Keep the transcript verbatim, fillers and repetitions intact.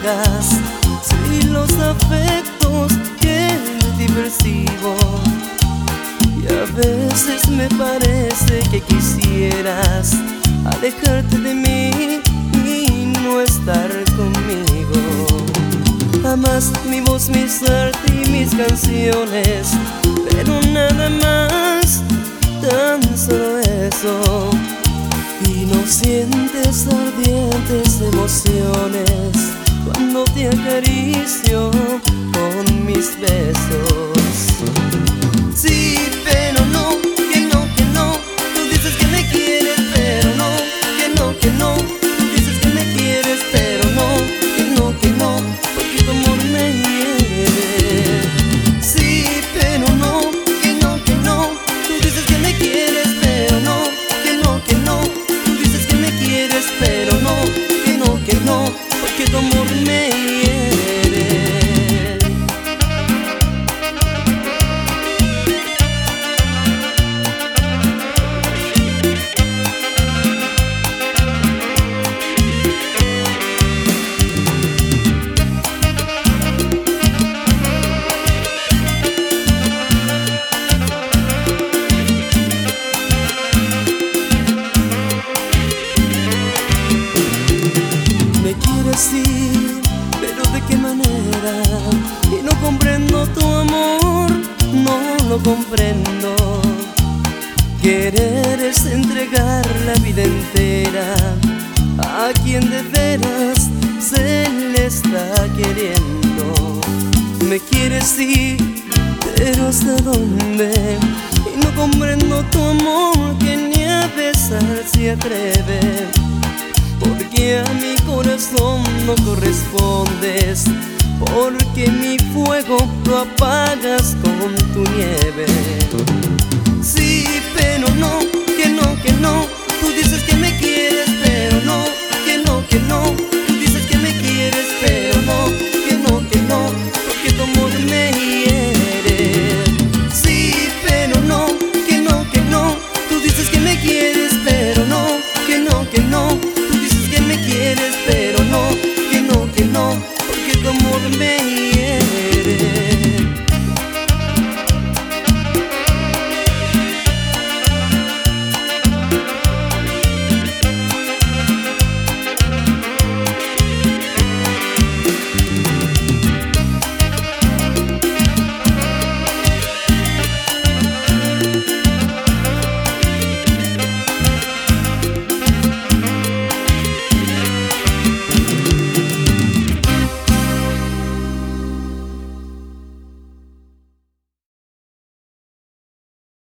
pagas si los afectos que en ti percibo. Y a veces me parece que quisieras alejarte de mí y no estar conmigo. Amas mi voz, mis arte y mis canciones, pero nada más, tan solo eso. Y no sientes ardientes emociones cuando te acaricio con mis besos. Sí, pero no, que no, que no. Tú dices que me quieres, pero no, que no, que no. Tú dices que me quieres, pero no, que no, que no, porque tu amor me hiere. Sí, pero no, que no, que no. Tú dices que me quieres, pero no, que no, que no. Tú dices que me quieres, pero no, que no, que no, porque tu amor me hiere. Sí, pero de qué manera. Y no comprendo tu amor, no lo comprendo. Querer es entregar la vida entera a quien de veras se le está queriendo. Me quieres sí, pero ¿hasta dónde? Y no comprendo tu amor que ni a besar se atreve. Porque a mi corazón no correspondes, porque mi fuego lo apagas con tu nieve. Sí, pero no,